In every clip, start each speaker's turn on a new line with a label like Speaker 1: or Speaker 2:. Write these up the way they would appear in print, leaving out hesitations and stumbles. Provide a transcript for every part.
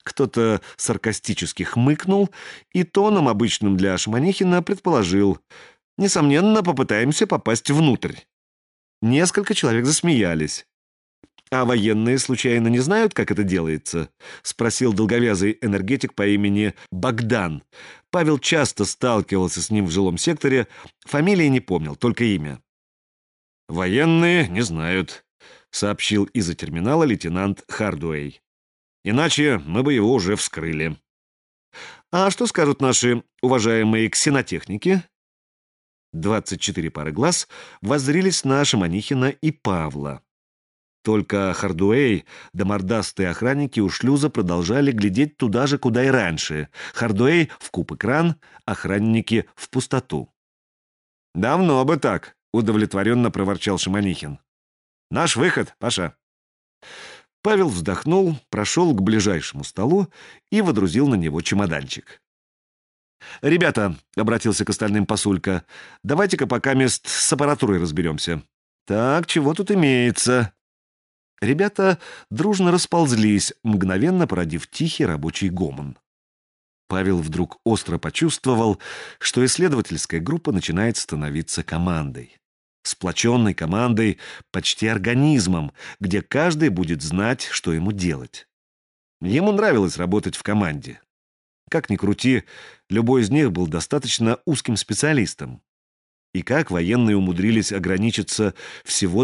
Speaker 1: Кто-то саркастически хмыкнул и тоном, обычным для Шаманихина, предположил: «Несомненно, попытаемся попасть внутрь». Несколько человек засмеялись. «А военные, случайно, не знают, как это делается?» — спросил долговязый энергетик по имени Богдан. Павел часто сталкивался с ним в жилом секторе, фамилии не помнил, только имя. «Военные не знают», — сообщил из-за терминала лейтенант Хардуэй. «Иначе мы бы его уже вскрыли». «А что скажут наши уважаемые ксенотехники?» 24 пары глаз воззрились на Шаманихина и Павла. Только Хардуэй да мордастые охранники у шлюза продолжали глядеть туда же, куда и раньше. Хардуэй в куб-экран, охранники в пустоту. «Давно бы так», — удовлетворенно проворчал Шаманихин. «Наш выход, Паша». Павел вздохнул, прошел к ближайшему столу и водрузил на него чемоданчик. «Ребята», — обратился к остальным Пасулька, — «давайте-ка пока мест с аппаратурой разберемся». «Так, чего тут имеется?» Ребята дружно расползлись, мгновенно породив тихий рабочий гомон. Павел вдруг остро почувствовал, что исследовательская группа начинает становиться командой. Сплоченной командой, почти организмом, где каждый будет знать, что ему делать. Ему нравилось работать в команде. Как ни крути, любой из них был достаточно узким специалистом. И как военные умудрились ограничиться всего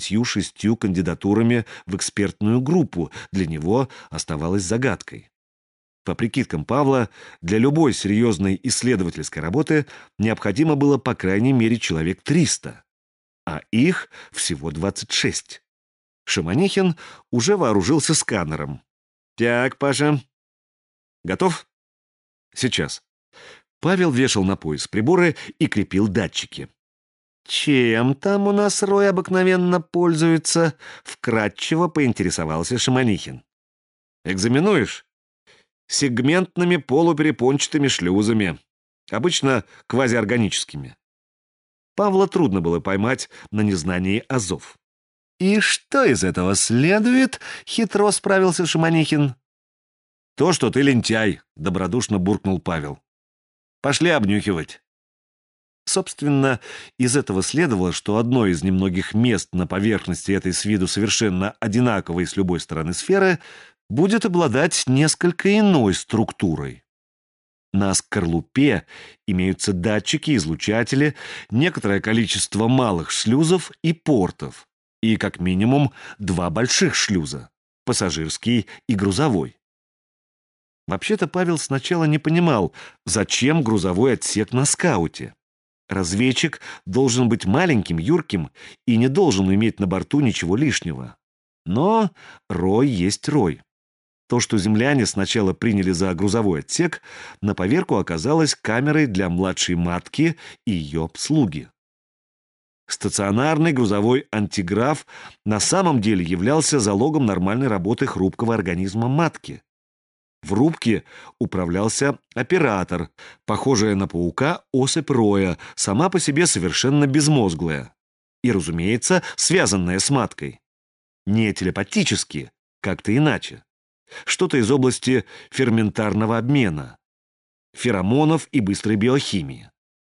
Speaker 1: 26 кандидатурами в экспертную группу, для него оставалось загадкой. По прикидкам Павла, для любой серьезной исследовательской работы необходимо было по крайней мере человек 300, а их всего 26. Шаманихин уже вооружился сканером. «Так, Паша, готов?» «Сейчас». Павел вешал на пояс приборы и крепил датчики. «Чем там у нас Рой обыкновенно пользуется?» — вкратчиво поинтересовался Шаманихин. «Экзаменуешь?» «Сегментными полуперепончатыми шлюзами, обычно квазиорганическими». Павла трудно было поймать на незнании азов. «И что из этого следует?» — хитро справился Шаманихин. «То, что ты лентяй», — добродушно буркнул Павел. «Пошли обнюхивать». Собственно, из этого следовало, что одно из немногих мест на поверхности этой с виду совершенно одинаковой с любой стороны сферы будет обладать несколько иной структурой. На скорлупе имеются датчики, излучатели, некоторое количество малых шлюзов и портов, и как минимум 2 больших шлюза – пассажирский и грузовой. Вообще-то Павел сначала не понимал, зачем грузовой отсек на скауте. Разведчик должен быть маленьким, юрким и не должен иметь на борту ничего лишнего. Но Рой есть Рой. То, что земляне сначала приняли за грузовой отсек, на поверку оказалось камерой для младшей матки и ее обслуги. Стационарный грузовой антиграф на самом деле являлся залогом нормальной работы хрупкого организма матки. В рубке управлялся оператор, похожая на паука особь Роя, сама по себе совершенно безмозглая. И, разумеется, связанная с маткой. Не телепатически, как-то иначе. Что-то из области ферментарного обмена, феромонов и быстрой биохимии.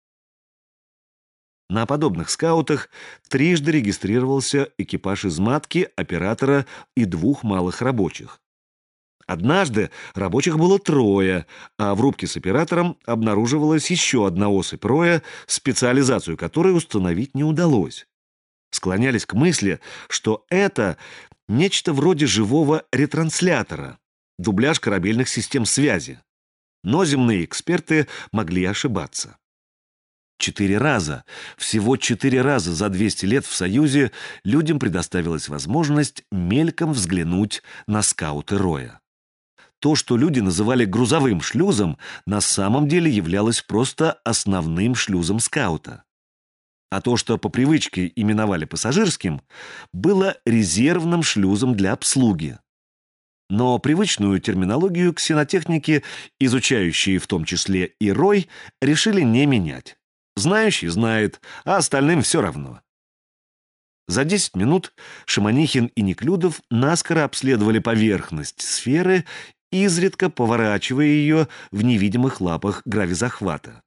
Speaker 1: На подобных скаутах трижды регистрировался экипаж из матки, оператора и 2 малых рабочих. Однажды рабочих было 3, а в рубке с оператором обнаруживалась еще одна особь Роя, специализацию которой установить не удалось. Склонялись к мысли, что это нечто вроде живого ретранслятора, дубляж корабельных систем связи. Но земные эксперты могли ошибаться. 4 раза, всего 4 раза за 200 лет в Союзе людям предоставилась возможность мельком взглянуть на скауты Роя. То, что люди называли грузовым шлюзом, на самом деле являлось просто основным шлюзом скаута. А то, что по привычке именовали пассажирским, было резервным шлюзом для обслуги. Но привычную терминологию ксенотехники, изучающие в том числе и Рой, решили не менять. Знающий знает, а остальным все равно. За 10 минут Шаманихин и Неклюдов наскоро обследовали поверхность сферы изредка поворачивая ее в невидимых лапах гравизахвата.